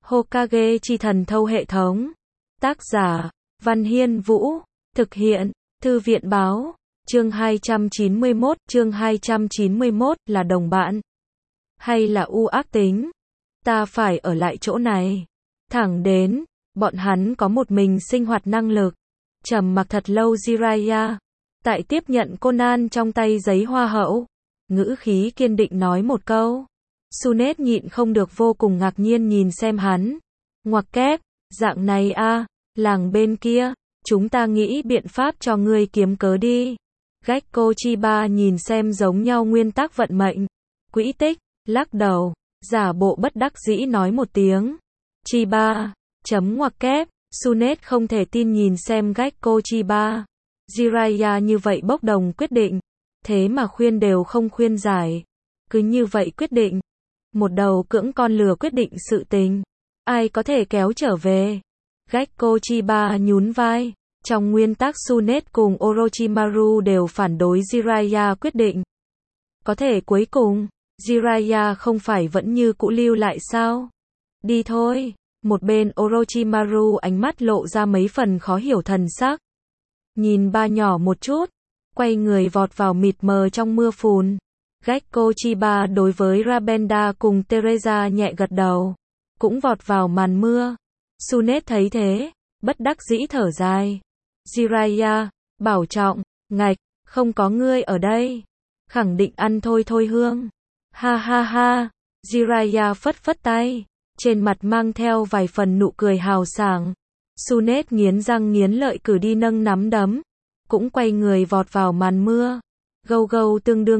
Hokage chi thần thâu hệ thống. Tác giả, Văn Hiên Vũ. Thực hiện, Thư viện Báo. Chương 291 là đồng bạn. Hay là u ác tính? Ta phải ở lại chỗ này. Thẳng đến, bọn hắn có một mình sinh hoạt năng lực. Trầm mặc thật lâu Jiraiya. Tại tiếp nhận Conan trong tay giấy hoa hậu. Ngữ khí kiên định nói một câu. Sunet nhịn không được vô cùng ngạc nhiên nhìn xem hắn. Ngoặc kép, dạng này a, làng bên kia, chúng ta nghĩ biện pháp cho ngươi kiếm cớ đi. Gekko Chiba nhìn xem giống nhau nguyên tắc vận mệnh. Quỹ tích, lắc đầu, giả bộ bất đắc dĩ nói một tiếng. Chiba, chấm ngoặc kép, Sunet không thể tin nhìn xem Gekko Chiba. Jiraiya như vậy bốc đồng quyết định, thế mà khuyên đều không khuyên giải. Cứ như vậy quyết định. Một đầu cưỡng con lừa quyết định sự tình. Ai có thể kéo trở về? Gekko Chiba nhún vai. Trong nguyên tắc Sunet cùng Orochimaru đều phản đối Jiraiya quyết định. Có thể cuối cùng, Jiraiya không phải vẫn như cũ lưu lại sao? Đi thôi. Một bên Orochimaru ánh mắt lộ ra mấy phần khó hiểu thần sắc. Nhìn ba nhỏ một chút, quay người vọt vào mịt mờ trong mưa phùn. Gekko Chiba đối với Rabenda cùng Teresa nhẹ gật đầu, cũng vọt vào màn mưa. Sunet thấy thế, bất đắc dĩ thở dài. Jiraiya, bảo trọng, ngạch, không có ngươi ở đây. Khẳng định ăn thôi thôi hương. Ha ha ha, Jiraiya phất phất tay, trên mặt mang theo vài phần nụ cười hào sảng. Sunet nghiến răng nghiến lợi cử đi nâng nắm đấm, cũng quay người vọt vào màn mưa. Gâu gâu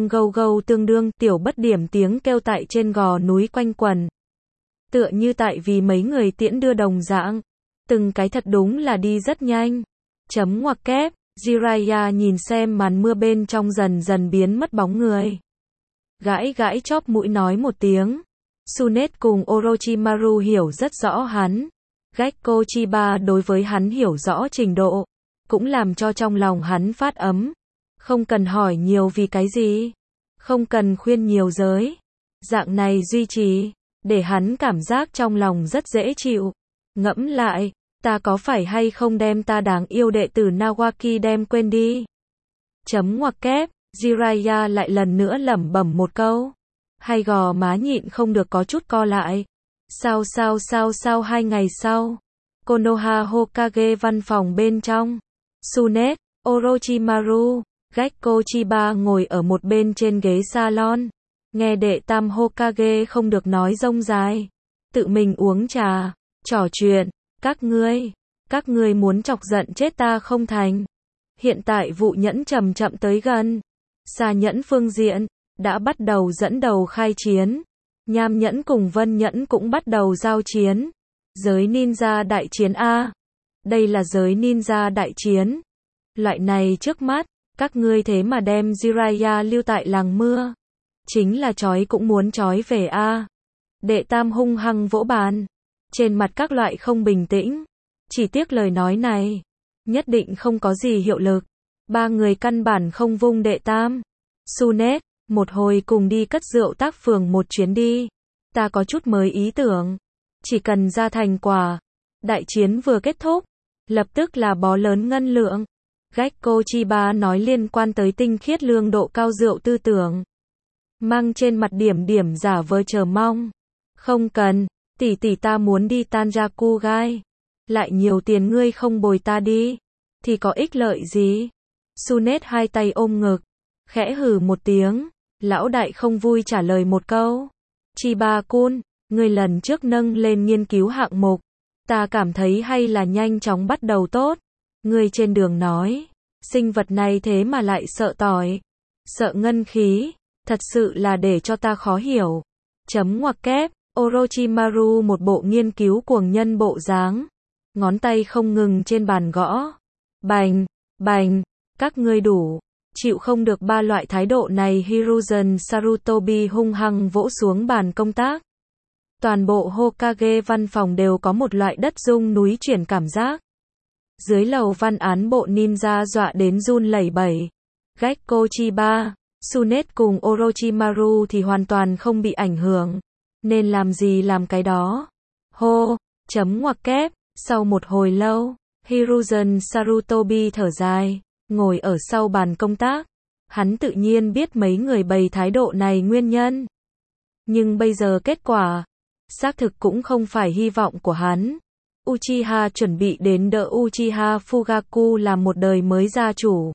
tương đương, tiểu bất điểm tiếng kêu tại trên gò núi quanh quẩn. Tựa như tại vì mấy người tiễn đưa đồng dạng. Từng cái thật đúng là đi rất nhanh. Chấm ngoặc kép, Jiraiya nhìn xem màn mưa bên trong dần dần biến mất bóng người. Gãi gãi chóp mũi nói một tiếng. Sunet cùng Orochimaru hiểu rất rõ hắn. Gekko Chiba đối với hắn hiểu rõ trình độ, cũng làm cho trong lòng hắn phát ấm. Không cần hỏi nhiều vì cái gì, không cần khuyên nhiều giới. Dạng này duy trì, để hắn cảm giác trong lòng rất dễ chịu. Ngẫm lại, ta có phải hay không đem ta đáng yêu đệ tử Nawaki đem quên đi? Chấm ngoặc kép, Jiraiya lại lần nữa lẩm bẩm một câu. Hay gò má nhịn không được có chút co lại. Sao 2 ngày sau, Konoha Hokage văn phòng bên trong. Sunet, Orochimaru, Gekko Chiba ngồi ở một bên trên ghế salon. Nghe đệ tam Hokage không được nói rông dài. Tự mình uống trà, trò chuyện. Các ngươi muốn chọc giận chết ta không thành. Hiện tại vụ nhẫn chậm chậm tới gần. Xa nhẫn phương diện, đã bắt đầu dẫn đầu khai chiến. Nham nhẫn cùng vân nhẫn cũng bắt đầu giao chiến. Giới ninja đại chiến A. Đây là giới ninja đại chiến. Loại này trước mắt, các ngươi thế mà đem Jiraiya lưu tại làng mưa. Chính là chói cũng muốn chói về A. Đệ tam hung hăng vỗ bàn. Trên mặt các loại không bình tĩnh. Chỉ tiếc lời nói này, nhất định không có gì hiệu lực. Ba người căn bản không vung đệ tam. Sunet, một hồi cùng đi cất rượu tác phường một chuyến đi. Ta có chút mới ý tưởng. Chỉ cần ra thành quả. Đại chiến vừa kết thúc, lập tức là bó lớn ngân lượng. Gekko Chiba nói liên quan tới tinh khiết lương độ cao rượu tư tưởng. Mang trên mặt điểm điểm giả vờ chờ mong. Không cần, tỷ ta muốn đi Tanjakugai. Lại nhiều tiền ngươi không bồi ta đi, thì có ích lợi gì? Sunet hai tay ôm ngực, khẽ hừ một tiếng. Lão đại không vui trả lời một câu. Chiba-kun, ngươi lần trước nâng lên nghiên cứu hạng mục. Ta cảm thấy hay là nhanh chóng bắt đầu tốt. Ngươi trên đường nói, sinh vật này thế mà lại sợ tỏi, sợ ngân khí, thật sự là để cho ta khó hiểu. Chấm ngoặc kép, Orochimaru một bộ nghiên cứu cuồng nhân bộ dáng, ngón tay không ngừng trên bàn gõ. Bành, bành, các ngươi đủ, chịu không được ba loại thái độ này. Hiruzen Sarutobi hung hăng vỗ xuống bàn công tác. Toàn bộ Hokage văn phòng đều có một loại đất rung núi chuyển cảm giác. Dưới lầu văn án bộ ninja dọa đến run lẩy bẩy. Gekko Chiba, Sunet cùng Orochimaru thì hoàn toàn không bị ảnh hưởng. Nên làm gì làm cái đó. Hô, chấm ngoặc kép, sau một hồi lâu, Hiruzen Sarutobi thở dài, ngồi ở sau bàn công tác. Hắn tự nhiên biết mấy người bày thái độ này nguyên nhân. Nhưng bây giờ kết quả, xác thực cũng không phải hy vọng của hắn. Uchiha chuẩn bị đến đỡ Uchiha Fugaku làm một đời mới gia chủ.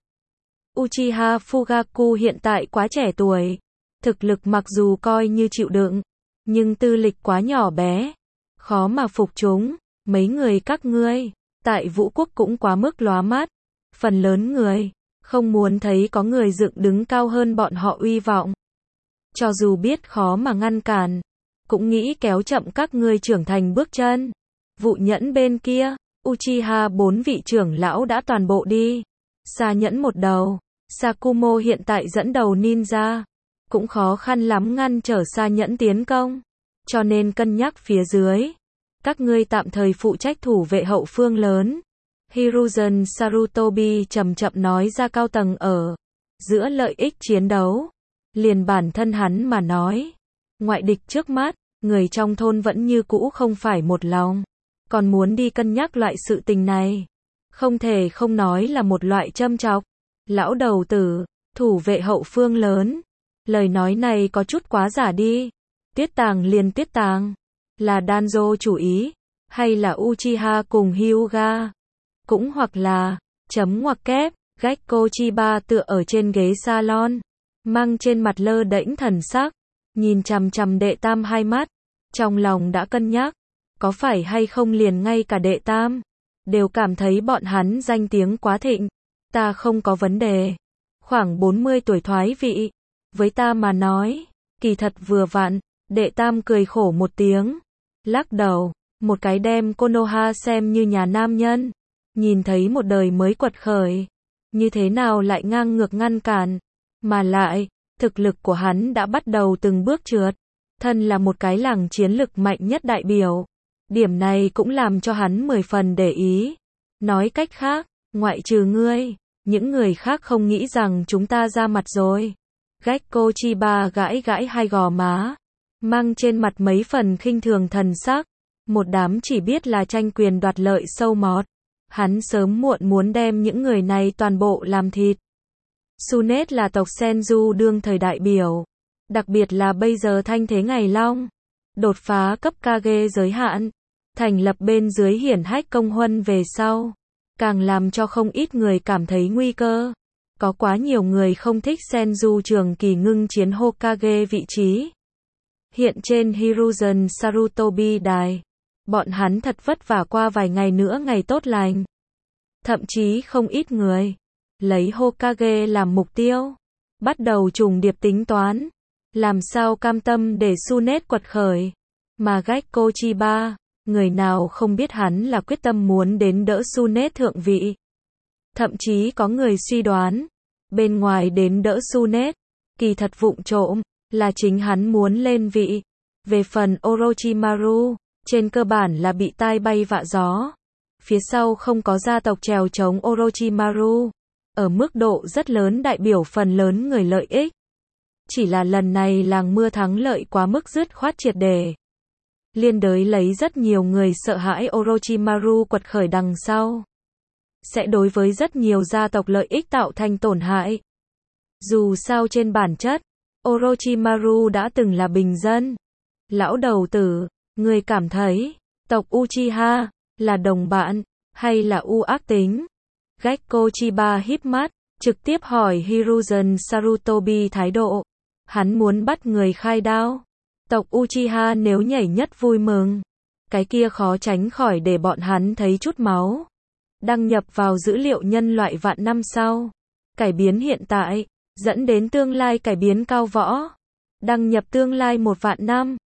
Uchiha Fugaku hiện tại quá trẻ tuổi, thực lực mặc dù coi như chịu đựng, nhưng tư lịch quá nhỏ bé, khó mà phục chúng. Mấy người các ngươi, tại Vũ Quốc cũng quá mức lóa mắt. Phần lớn người, không muốn thấy có người dựng đứng cao hơn bọn họ uy vọng. Cho dù biết khó mà ngăn cản, cũng nghĩ kéo chậm các ngươi trưởng thành bước chân. Vụ Nhẫn bên kia, Uchiha 4 vị trưởng lão đã toàn bộ đi. Sa Nhẫn một đầu, Sakumo hiện tại dẫn đầu ninja, cũng khó khăn lắm ngăn trở Sa Nhẫn tiến công. Cho nên cân nhắc phía dưới, các ngươi tạm thời phụ trách thủ vệ hậu phương lớn. Hiruzen Sarutobi chậm chậm nói ra cao tầng ở giữa lợi ích chiến đấu. Liền bản thân hắn mà nói, ngoại địch trước mắt, người trong thôn vẫn như cũ không phải một lòng, còn muốn đi cân nhắc loại sự tình này. Không thể không nói là một loại châm chọc. Lão đầu tử, thủ vệ hậu phương lớn. Lời nói này có chút quá giả đi. Tuyết Tàng liền Tuyết Tàng. Là Danzo chủ ý, hay là Uchiha cùng Hyuga. Cũng hoặc là, chấm ngoặc kép, Gekko Chiba tựa ở trên ghế salon, mang trên mặt lơ đễnh thần sắc, nhìn chằm chằm đệ tam hai mắt, trong lòng đã cân nhắc, có phải hay không liền ngay cả đệ tam, đều cảm thấy bọn hắn danh tiếng quá thịnh. Ta không có vấn đề, khoảng 40 tuổi thoái vị, với ta mà nói, kỳ thật vừa vặn. Đệ tam cười khổ một tiếng, lắc đầu, một cái đem Konoha xem như nhà nam nhân, nhìn thấy một đời mới quật khởi, như thế nào lại ngang ngược ngăn cản, mà lại, thực lực của hắn đã bắt đầu từng bước trượt, thân là một cái làng chiến lực mạnh nhất đại biểu, điểm này cũng làm cho hắn 10 phần để ý. Nói cách khác, ngoại trừ ngươi, những người khác không nghĩ rằng chúng ta ra mặt rồi. Gekko Chiba gãi gãi hai gò má, mang trên mặt mấy phần khinh thường thần sắc, một đám chỉ biết là tranh quyền đoạt lợi sâu mọt. Hắn sớm muộn muốn đem những người này toàn bộ làm thịt. Sunet là tộc Senju đương thời đại biểu, đặc biệt là bây giờ thanh thế ngày long, đột phá cấp Kage giới hạn, thành lập bên dưới hiển hách công huân về sau, càng làm cho không ít người cảm thấy nguy cơ. Có quá nhiều người không thích Senju trường kỳ ngưng chiến Hokage vị trí. Hiện trên Hiruzen Sarutobi đài, bọn hắn thật vất vả qua vài ngày nữa ngày tốt lành. Thậm chí không ít người lấy Hokage làm mục tiêu, bắt đầu trùng điệp tính toán, làm sao cam tâm để Sunet quật khởi. Mà Gekko Chiba, người nào không biết hắn là quyết tâm muốn đến đỡ Sunet thượng vị. Thậm chí có người suy đoán, bên ngoài đến đỡ Sunet, kỳ thật vụng trộm, là chính hắn muốn lên vị. Về phần Orochimaru, trên cơ bản là bị tai bay vạ gió. Phía sau không có gia tộc trèo chống Orochimaru, ở mức độ rất lớn đại biểu phần lớn người lợi ích. Chỉ là lần này làng mưa thắng lợi quá mức dứt khoát triệt để. Liên đới lấy rất nhiều người sợ hãi Orochimaru quật khởi đằng sau, sẽ đối với rất nhiều gia tộc lợi ích tạo thành tổn hại. Dù sao trên bản chất, Orochimaru đã từng là bình dân. Lão đầu tử, người cảm thấy, tộc Uchiha, là đồng bạn, hay là ác tính? Gekko Chiba híp mắt, trực tiếp hỏi Hiruzen Sarutobi thái độ. Hắn muốn bắt người khai đao. Tộc Uchiha nếu nhảy nhất vui mừng, cái kia khó tránh khỏi để bọn hắn thấy chút máu. Đăng nhập vào dữ liệu nhân loại vạn năm sau. Cải biến hiện tại, dẫn đến tương lai cải biến cao võ. Đăng nhập tương lai 1 vạn năm.